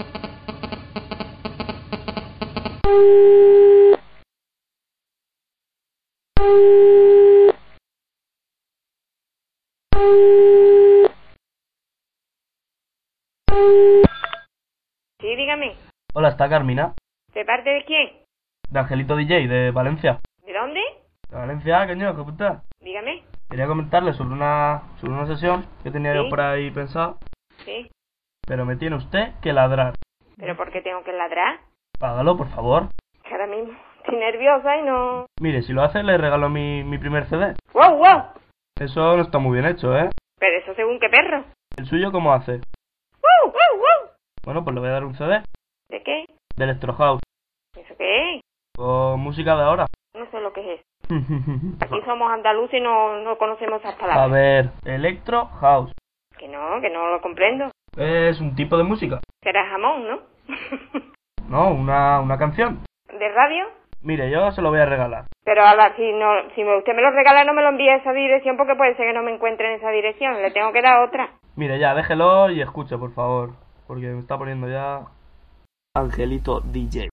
Sí, dígame. Hola, ¿está Carmina? ¿De parte de quién? De Angelito DJ, de Valencia. ¿De dónde? De Valencia, coño, ¿qué puta? Dígame. Quería comentarle sobre una sesión que tenía yo por ahí pensada, Sí. pero me tiene usted que ladrar. ¿Pero por qué tengo que ladrar? Págalo, por favor. Que ahora mismo estoy nerviosa y no... Mire, si lo hace, le regalo mi primer CD. ¡Wow, wow! Eso no está muy bien hecho, ¿eh? Pero eso según qué perro. ¿El suyo cómo hace? ¡Wow, wow, wow! Bueno, pues le voy a dar un CD. ¿De qué? De Electro House. ¿Eso qué es? O música de ahora. No sé lo que es eso. Aquí somos andaluces y no conocemos esas palabras. A ver, Electro House. Que no lo comprendo. Es un tipo de música. Será jamón, ¿no? No, una canción. ¿De radio? Mire, yo se lo voy a regalar. Pero ahora, si usted me lo regala, no me lo envíe a esa dirección porque puede ser que no me encuentre en esa dirección. Le tengo que dar otra. Mire, ya, déjelo y escuche, por favor. Porque me está poniendo ya... Angelito DJ.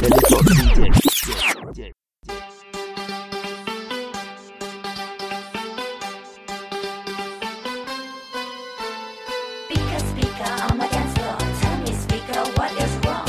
Angelito DJ. Speaker on the dance floor. Tell me, speaker, what is wrong?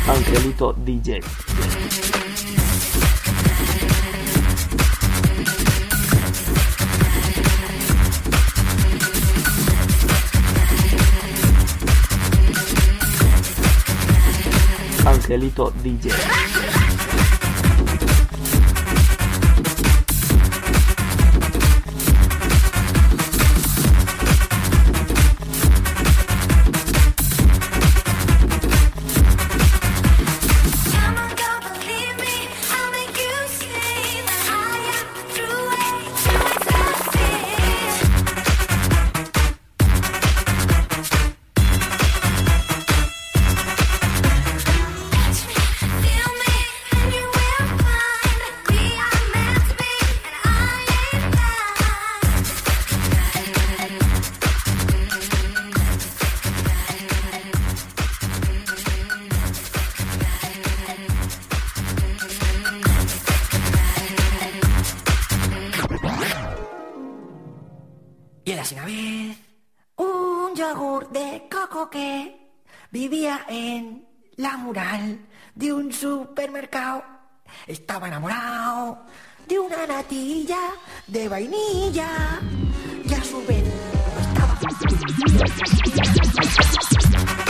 Angelito DJ. Angelito DJ. Y érase una vez un yogur de coco que vivía en la mural de un supermercado. Estaba enamorado de una natilla de vainilla y a su vez estaba...